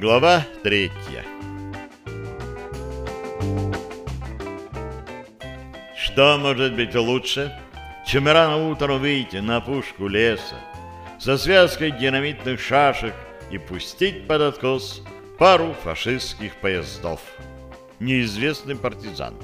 Глава 3. Что может быть лучше, чем рано утром выйти на опушку леса со связкой динамитных шашек и пустить под откос пару фашистских поездов? Неизвестный партизан.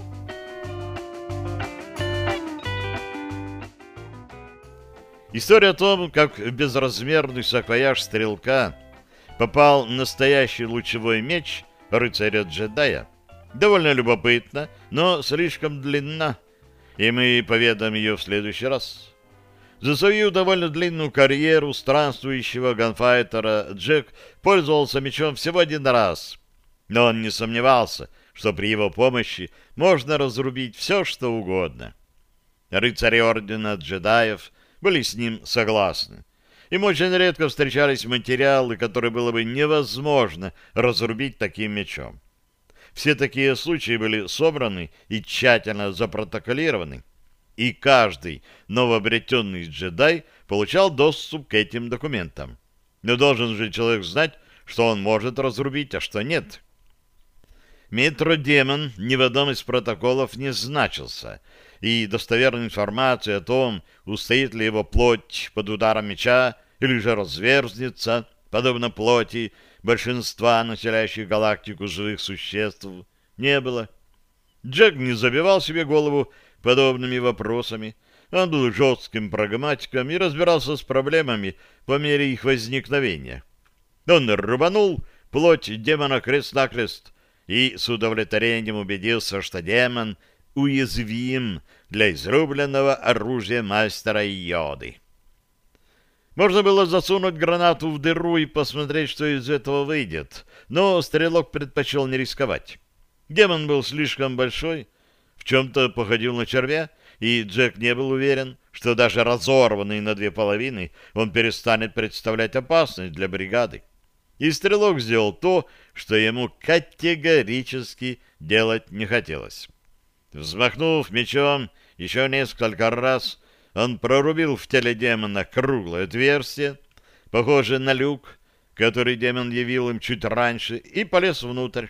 История о том, как в безразмерный саквояж стрелка попал настоящий лучевой меч рыцаря-джедая, довольно любопытна, но слишком длинна, и мы поведаем ее в следующий раз. За свою довольно длинную карьеру странствующего ганфайтера Джек пользовался мечом всего один раз, но он не сомневался, что при его помощи можно разрубить все, что угодно. Рыцари Ордена Джедаев были с ним согласны. Им очень редко встречались материалы, которые было бы невозможно разрубить таким мечом. Все такие случаи были собраны и тщательно запротоколированы, и каждый новообретенный джедай получал доступ к этим документам. Но должен же человек знать, что он может разрубить, а что нет. Метродемон ни в одном из протоколов не значился, и достоверной информации о том, устоит ли его плоть под ударом меча или же разверзнется, подобно плоти большинства населяющих галактику живых существ, не было. Джек не забивал себе голову подобными вопросами. Он был жестким прагматиком и разбирался с проблемами по мере их возникновения. Он рубанул плоть демона крест-накрест и с удовлетворением убедился, что демон уязвим для изрубленного оружия мастера Йоды. Можно было засунуть гранату в дыру и посмотреть, что из этого выйдет, но стрелок предпочел не рисковать. Демон был слишком большой, в чем-то походил на червя, и Джек не был уверен, что даже разорванный на две половины он перестанет представлять опасность для бригады. И стрелок сделал то, что ему категорически делать не хотелось. Взмахнув мечом еще несколько раз, он прорубил в теле демона круглое отверстие, похожее на люк, который демон явил им чуть раньше, и полез внутрь.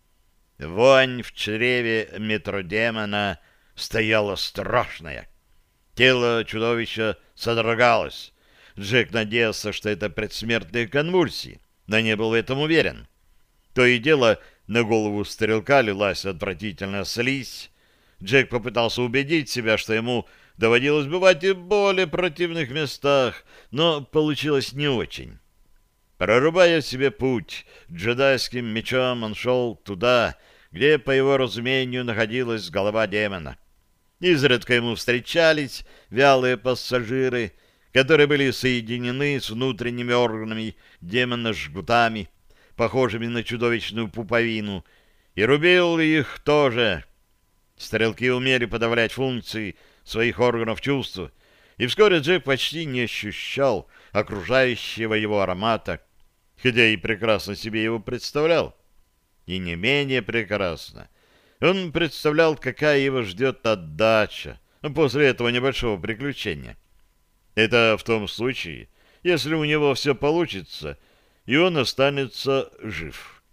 Вонь в чреве метродемона стояла страшная. Тело чудовища содрогалось. Джек надеялся, что это предсмертные конвульсии, но не был в этом уверен. То и дело на голову стрелка лилась отвратительная слизь. Джек попытался убедить себя, что ему доводилось бывать и в более противных местах, но получилось не очень. Прорубая себе путь джедайским мечом, он шел туда, где, по его разумению, находилась голова демона. Изредка ему встречались вялые пассажиры, которые были соединены с внутренними органами демона жгутами, похожими на чудовищную пуповину, и рубил их тоже. Стрелки умели подавлять функции своих органов чувств, и вскоре Джек почти не ощущал окружающего его аромата, хотя и прекрасно себе его представлял. И не менее прекрасно он представлял, какая его ждет отдача после этого небольшого приключения. Это в том случае, если у него все получится, и он останется жив.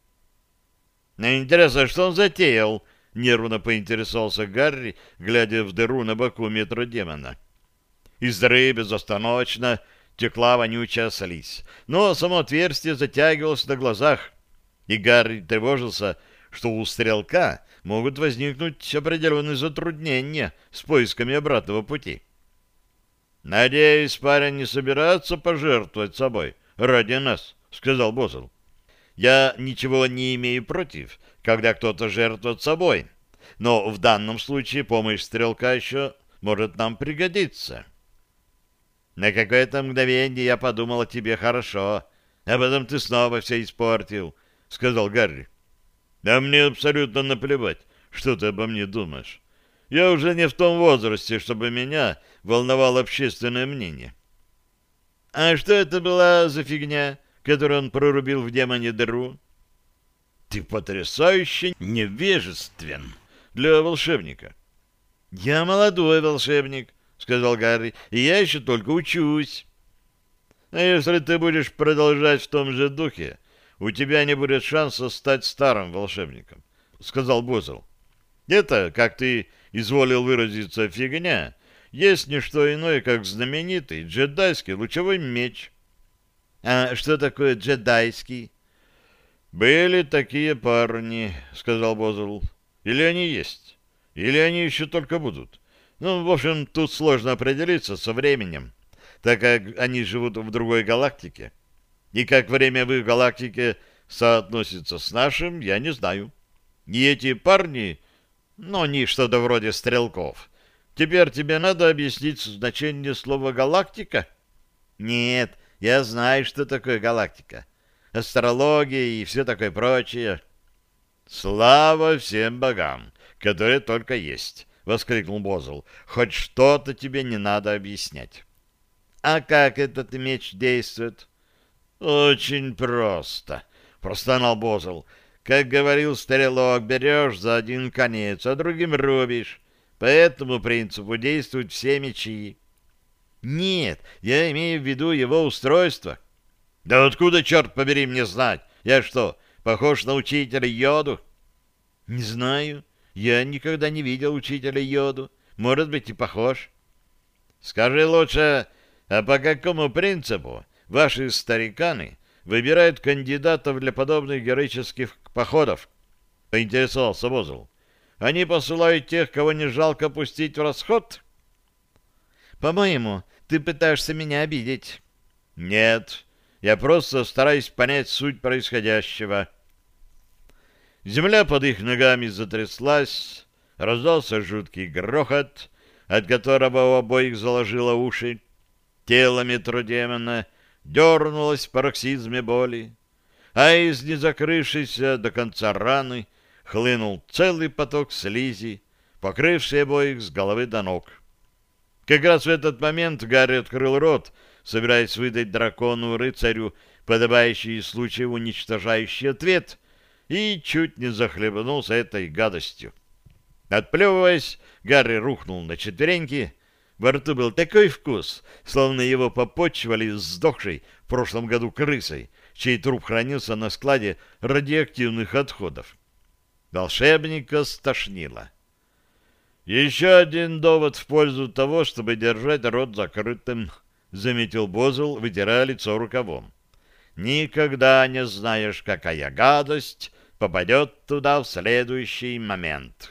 Интересно, что он затеял? Нервно поинтересовался Гарри, глядя в дыру на боку метродемона. Из дыры безостановочно текла вонючая слизь, но само отверстие затягивалось на глазах, и Гарри тревожился, что у стрелка могут возникнуть определенные затруднения с поисками обратного пути. «Надеюсь, парень не собирается пожертвовать собой ради нас», — сказал Бозл. «Я ничего не имею против, когда кто-то жертвует собой, но в данном случае помощь стрелка еще может нам пригодиться». «На какое-то мгновение я подумал о тебе хорошо, а потом ты снова все испортил», — сказал Гарри. «Да мне абсолютно наплевать, что ты обо мне думаешь. Я уже не в том возрасте, чтобы меня волновало общественное мнение». «А что это была за фигня, которую он прорубил в демоне дыру?» «Ты потрясающе невежествен для волшебника». «Я молодой волшебник», — сказал Гарри, — «и я еще только учусь». «А если ты будешь продолжать в том же духе, у тебя не будет шанса стать старым волшебником, — сказал Бозел. Это, как ты изволил выразиться, фигня, есть не что иное, как знаменитый джедайский лучевой меч. — А что такое джедайский? — Были такие парни, — сказал Бозел. — Или они есть, или они еще только будут. Ну, в общем, тут сложно определиться со временем, так как они живут в другой галактике. И как время в их галактике соотносится с нашим, я не знаю. И эти парни, ну, они что-то вроде стрелков. Теперь тебе надо объяснить значение слова «галактика»? Нет, я знаю, что такое галактика. Астрология и все такое прочее. Слава всем богам, которые только есть, — воскликнул Бозел. Хоть что-то тебе не надо объяснять. А как этот меч действует? Очень просто, — простонал Бозел. Как говорил стрелок, берешь за один конец, а другим рубишь. По этому принципу действуют все мечи. Нет, я имею в виду его устройство. Да откуда, черт побери, мне знать? Я что, похож на учителя Йоду? Не знаю. Я никогда не видел учителя Йоду. Может быть, и похож. Скажи лучше, а по какому принципу ваши стариканы выбирают кандидатов для подобных героических походов? Поинтересовался Бозел. Они посылают тех, кого не жалко пустить в расход? По-моему, ты пытаешься меня обидеть. Нет, я просто стараюсь понять суть происходящего. Земля под их ногами затряслась, раздался жуткий грохот, от которого у обоих заложило уши. Тело метродемона дернулось в пароксизме боли, а из незакрывшейся до конца раны хлынул целый поток слизи, покрывший обоих с головы до ног. Как раз в этот момент Гарри открыл рот, собираясь выдать дракону-рыцарю подобающий случаю уничтожающий ответ, и чуть не захлебнулся этой гадостью. Отплевываясь, Гарри рухнул на четвереньки. Во рту был такой вкус, словно его попотчевали сдохшей в прошлом году крысой, чей труп хранился на складе радиоактивных отходов. Волшебника стошнило. «Еще один довод в пользу того, чтобы держать рот закрытым», — заметил Бозел, вытирая лицо рукавом. «Никогда не знаешь, какая гадость попадет туда в следующий момент».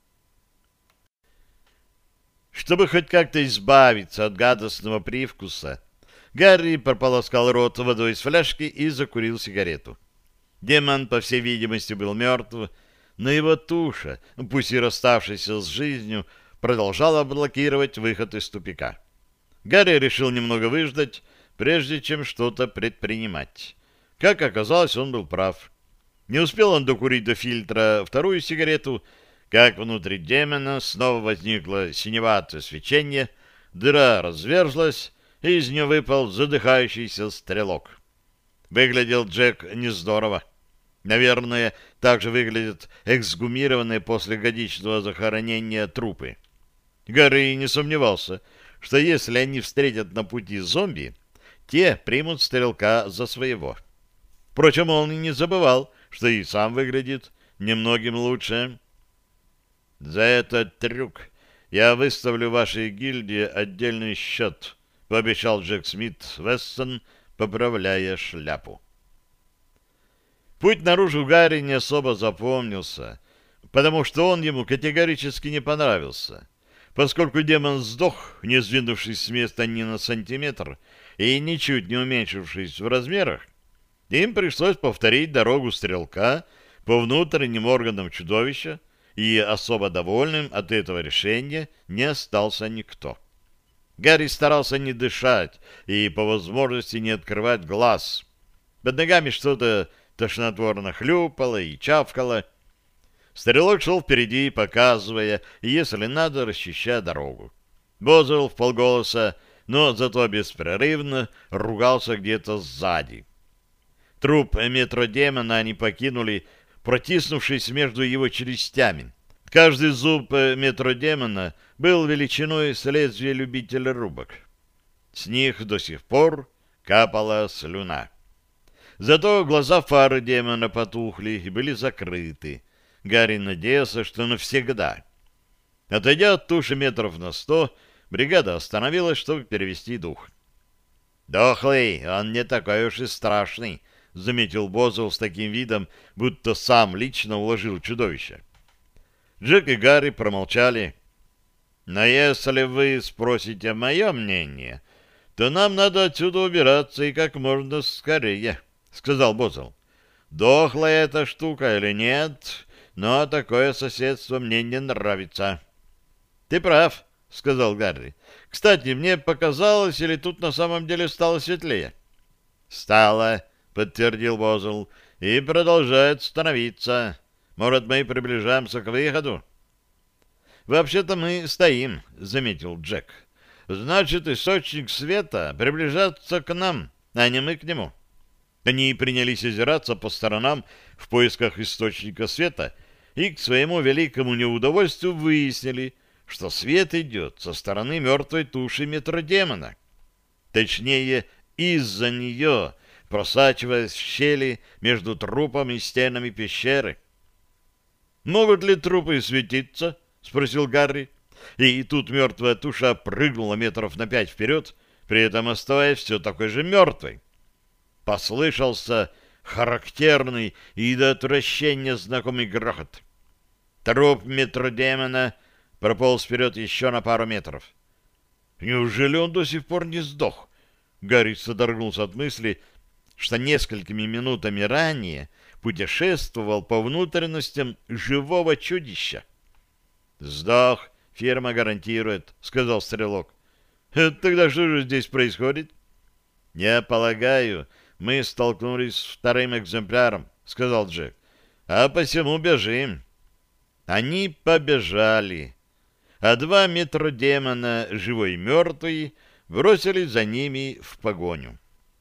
Чтобы хоть как-то избавиться от гадостного привкуса, Гарри прополоскал рот водой из фляжки и закурил сигарету. Демон, по всей видимости, был мертв, но его туша, пусть и расставшаяся с жизнью, продолжала блокировать выход из тупика. Гарри решил немного выждать, прежде чем что-то предпринимать. Как оказалось, он был прав. Не успел он докурить до фильтра вторую сигарету, как внутри демона снова возникло синеватое свечение, дыра разверзлась, и из нее выпал задыхающийся стрелок. Выглядел Джек не здорово. Наверное, так же выглядят эксгумированные после годичного захоронения трупы. Гарри не сомневался, что если они встретят на пути зомби, те примут стрелка за своего. Впрочем, он и не забывал, что и сам выглядит немногим лучше. «За этот трюк я выставлю вашей гильдии отдельный счет», — пообещал Джек Смит Вессон, поправляя шляпу. Путь наружу Гарри не особо запомнился, потому что он ему категорически не понравился. Поскольку демон сдох, не сдвинувшись с места ни на сантиметр и ничуть не уменьшившись в размерах, им пришлось повторить дорогу стрелка по внутренним органам чудовища, и особо довольным от этого решения не остался никто. Гарри старался не дышать и по возможности не открывать глаз. Под ногами что-то тошнотворно хлюпало и чавкало. Стрелок шел впереди, показывая, и, если надо, расчищая дорогу. Бозел вполголоса, но зато беспрерывно ругался где-то сзади. Труп метродемона они покинули, протиснувшись между его челюстями. Каждый зуб метродемона был величиной с лезвия любителя рубок. С них до сих пор капала слюна. Зато глаза фары демона потухли и были закрыты. Гарри надеялся, что навсегда. Отойдя от туши метров на 100, бригада остановилась, чтобы перевести дух. «Дохлый, он не такой уж и страшный», — заметил Бозл с таким видом, будто сам лично уложил чудовище. Джек и Гарри промолчали. «Но если вы спросите мое мнение, то нам надо отсюда убираться и как можно скорее», — сказал Бозл. «Дохлая эта штука или нет, но такое соседство мне не нравится». «Ты прав», — сказал Гарри. «Кстати, мне показалось, или тут на самом деле стало светлее?» «Стало», — подтвердил Бозл, — «и продолжает становиться. Может, мы приближаемся к выходу?» «Вообще-то мы стоим», — заметил Джек. «Значит, источник света приближается к нам, а не мы к нему». Они принялись озираться по сторонам в поисках источника света и к своему великому неудовольствию выяснили, что свет идет со стороны мертвой туши метродемона. Точнее, из-за нее, просачиваясь в щели между трупом и стенами пещеры. «Могут ли трупы светиться?» — спросил Гарри. И тут мертвая туша прыгнула метров на 5 вперед, при этом оставаясь все такой же мертвой. Послышался характерный и до отвращения знакомый грохот. Труп метродемона прополз вперед еще на пару метров. «Неужели он до сих пор не сдох?» Гарри содрогнулся от мысли, что несколькими минутами ранее путешествовал по внутренностям живого чудища. «Сдох, фирма гарантирует», — сказал стрелок. «Тогда что же здесь происходит?» «Я полагаю, мы столкнулись с вторым экземпляром», — сказал Джек. «А посему бежим». Они побежали, а 2 метродемона, живой и мертвый, бросились за ними в погоню.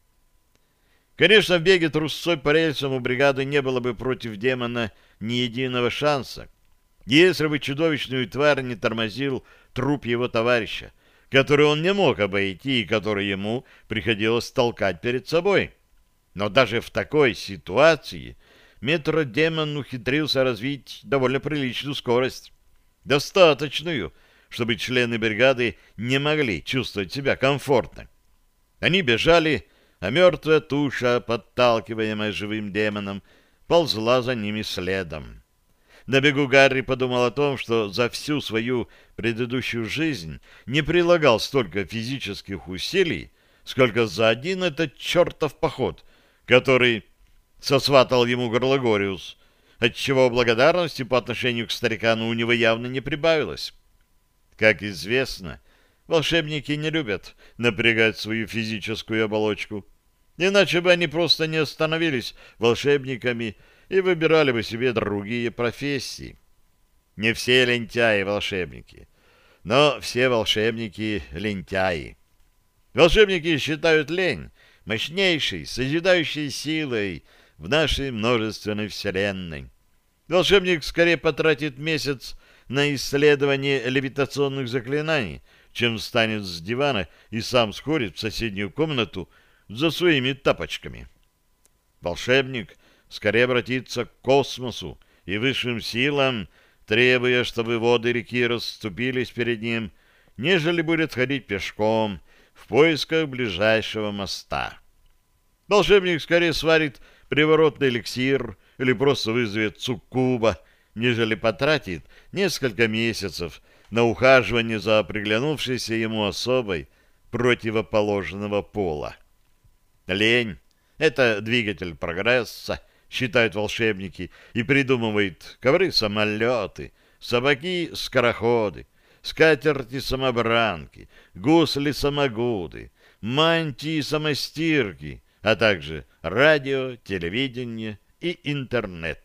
Конечно, в беге трусцой по рельсам у бригады не было бы против демона ни единого шанса, если бы чудовищную тварь не тормозил труп его товарища, который он не мог обойти и который ему приходилось толкать перед собой. Но даже в такой ситуации метродемон ухитрился развить довольно приличную скорость, достаточную, чтобы члены бригады не могли чувствовать себя комфортно. Они бежали, а мертвая туша, подталкиваемая живым демоном, ползла за ними следом. На бегу Гарри подумал о том, что за всю свою предыдущую жизнь не прилагал столько физических усилий, сколько за один этот чертов поход, который сосватал ему Горлагориус, отчего благодарности по отношению к старикану у него явно не прибавилось. Как известно, волшебники не любят напрягать свою физическую оболочку, иначе бы они просто не становились волшебниками и выбирали бы себе другие профессии. Не все лентяи волшебники, но все волшебники лентяи. Волшебники считают лень мощнейшей, созидающей силой в нашей множественной вселенной. Волшебник скорее потратит месяц на исследование левитационных заклинаний, чем встанет с дивана и сам сходит в соседнюю комнату за своими тапочками. Волшебник скорее обратится к космосу и высшим силам, требуя, чтобы воды реки расступились перед ним, нежели будет ходить пешком в поисках ближайшего моста. Волшебник скорее сварит приворотный эликсир или просто вызовет суккуба, нежели потратит несколько месяцев на ухаживание за приглянувшейся ему особой противоположного пола. Лень — это двигатель прогресса, считают волшебники, и придумывают ковры-самолеты, собаки-скороходы, скатерти-самобранки, гусли-самогуды, мантии-самостирки, а также радио, телевидение и интернет.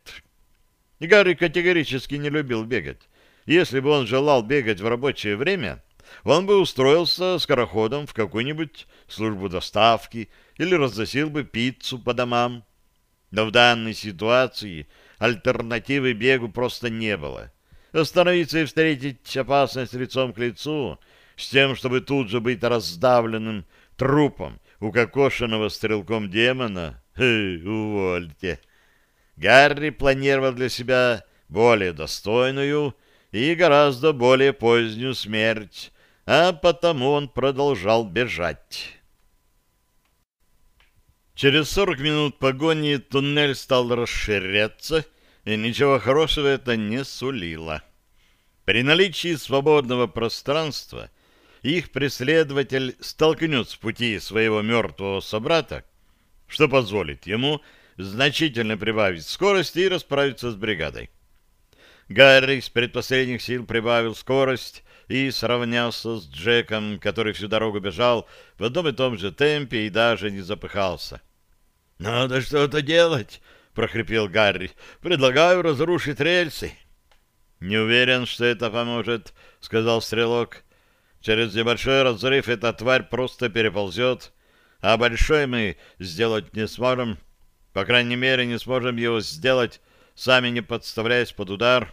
И Гарри категорически не любил бегать. Если бы он желал бегать в рабочее время, он бы устроился скороходом в какую-нибудь службу доставки или разносил бы пиццу по домам. Но в данной ситуации альтернативы бегу просто не было. Остановиться и встретить опасность лицом к лицу с тем, чтобы тут же быть раздавленным трупом укокошенного стрелком демона, Увольте. Гарри планировал для себя более достойную и гораздо более позднюю смерть, а потому он продолжал бежать. Через 40 минут погони туннель стал расширяться, и ничего хорошего это не сулило. При наличии свободного пространства их преследователь столкнет с пути своего мертвого собрата, что позволит ему значительно прибавить скорость и расправиться с бригадой. Гарри с предпоследних сил прибавил скорость и сравнялся с Джеком, который всю дорогу бежал в одном и том же темпе и даже не запыхался. «Надо что-то делать!» — прохрипел Гарри. «Предлагаю разрушить рельсы». «Не уверен, что это поможет», — сказал Стрелок. «Через небольшой разрыв эта тварь просто переползет, а большой мы сделать не сможем. По крайней мере, не сможем его сделать, сами не подставляясь под удар».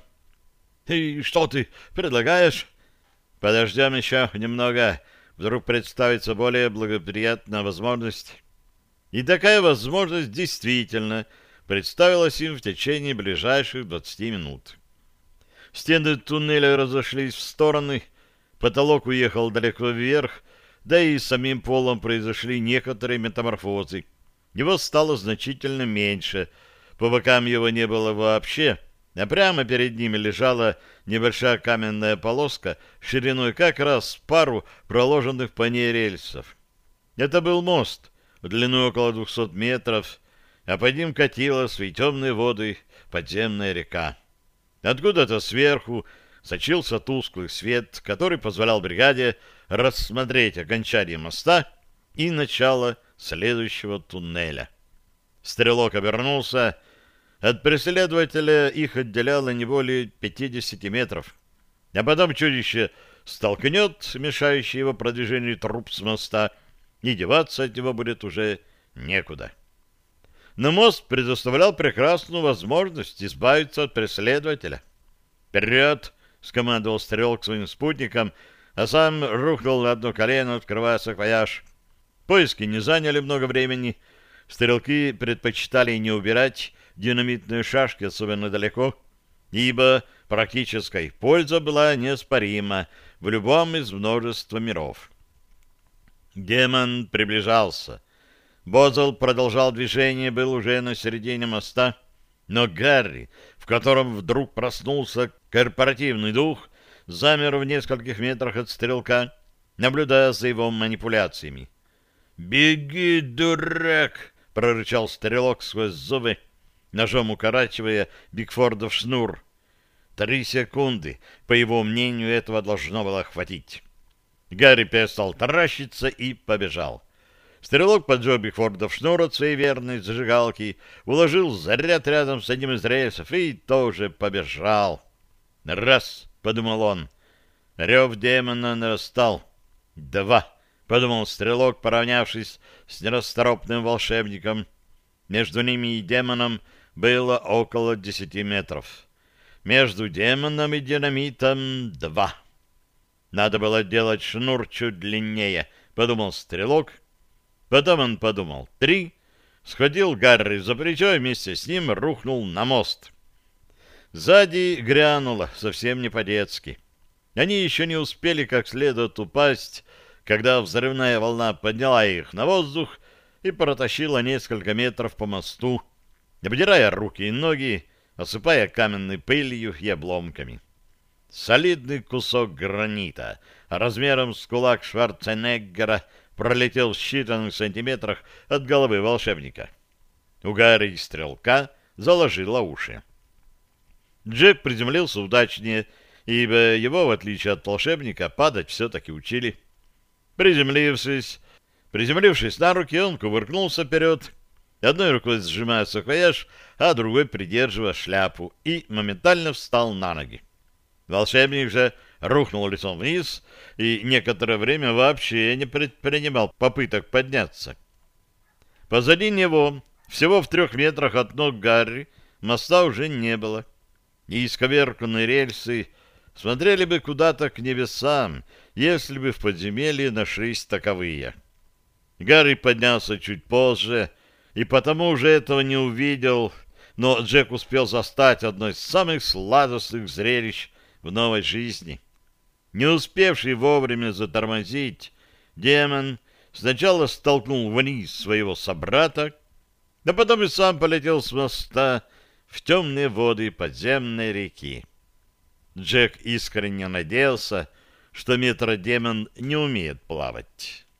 «И что ты предлагаешь?» «Подождем еще немного. Вдруг представится более благоприятная возможность». И такая возможность действительно представилась им в течение ближайших 20 минут. Стены туннеля разошлись в стороны, потолок уехал далеко вверх, да и с самим полом произошли некоторые метаморфозы. Его стало значительно меньше, по бокам его не было вообще, а прямо перед ними лежала небольшая каменная полоска шириной как раз пару проложенных по ней рельсов. Это был мост, в длину около 200 метров, а под ним катила свои темные воды подземная река. Откуда-то сверху сочился тусклый свет, который позволял бригаде рассмотреть окончание моста и начало следующего туннеля. Стрелок обернулся. От преследователя их отделяло не более 50 метров. А потом чудище столкнет мешающий его продвижению труп с моста, и деваться от него будет уже некуда. Но мост предоставлял прекрасную возможность избавиться от преследователя. «Вперед!» — скомандовал Стрелок своим спутникам, а сам рухнул на одно колено, открывая саквояж. Поиски не заняли много времени. Стрелки предпочитали не убирать динамитные шашки особенно далеко, ибо практическая польза была неоспорима в любом из множества миров. Демон приближался. Бозл продолжал движение, был уже на середине моста, но Гарри, в котором вдруг проснулся корпоративный дух, замер в нескольких метрах от Стрелка, наблюдая за его манипуляциями. «Беги, дурак!» — прорычал Стрелок сквозь зубы, ножом укорачивая Бигфордов шнур. 3 секунды, по его мнению, этого должно было хватить. Гарри перестал таращиться и побежал. Стрелок поджег Бигфордов шнур от своей верной зажигалки, уложил заряд рядом с одним из рельсов и тоже побежал. «Раз!» — подумал он. Рев демона нарастал. «2!» — подумал Стрелок, поравнявшись с нерасторопным волшебником. Между ними и демоном было около 10 метров. Между демоном и динамитом 2. Надо было делать шнур чуть длиннее, подумал Стрелок. Потом он подумал 3, схватил Гарри за плечо и вместе с ним рухнул на мост. Сзади грянуло совсем не по-детски. Они еще не успели как следует упасть, когда взрывная волна подняла их на воздух и протащила несколько метров по мосту, обдирая руки и ноги, осыпая каменной пылью и обломками. Солидный кусок гранита размером с кулак Шварценеггера пролетел в считанных сантиметрах от головы волшебника. У Гарри и Стрелка заложило уши. Джек приземлился удачнее, ибо его, в отличие от волшебника, падать все-таки учили. Приземлившись на руки, он кувыркнулся вперед, одной рукой сжимая саквояж, а другой придерживая шляпу, и моментально встал на ноги. Волшебник же рухнул лицом вниз и некоторое время вообще не предпринимал попыток подняться. Позади него, всего в 3 метрах от ног Гарри, моста уже не было. И исковерканные рельсы смотрели бы куда-то к небесам, если бы в подземелье нашлись таковые. Гарри поднялся чуть позже, и потому уже этого не увидел, но Джек успел застать одно из самых сладостных зрелищ в новой жизни. Не успевший вовремя затормозить, демон сначала столкнул вниз своего собрата, а потом и сам полетел с моста в темные воды подземной реки. Джек искренне надеялся, что метродемон не умеет плавать.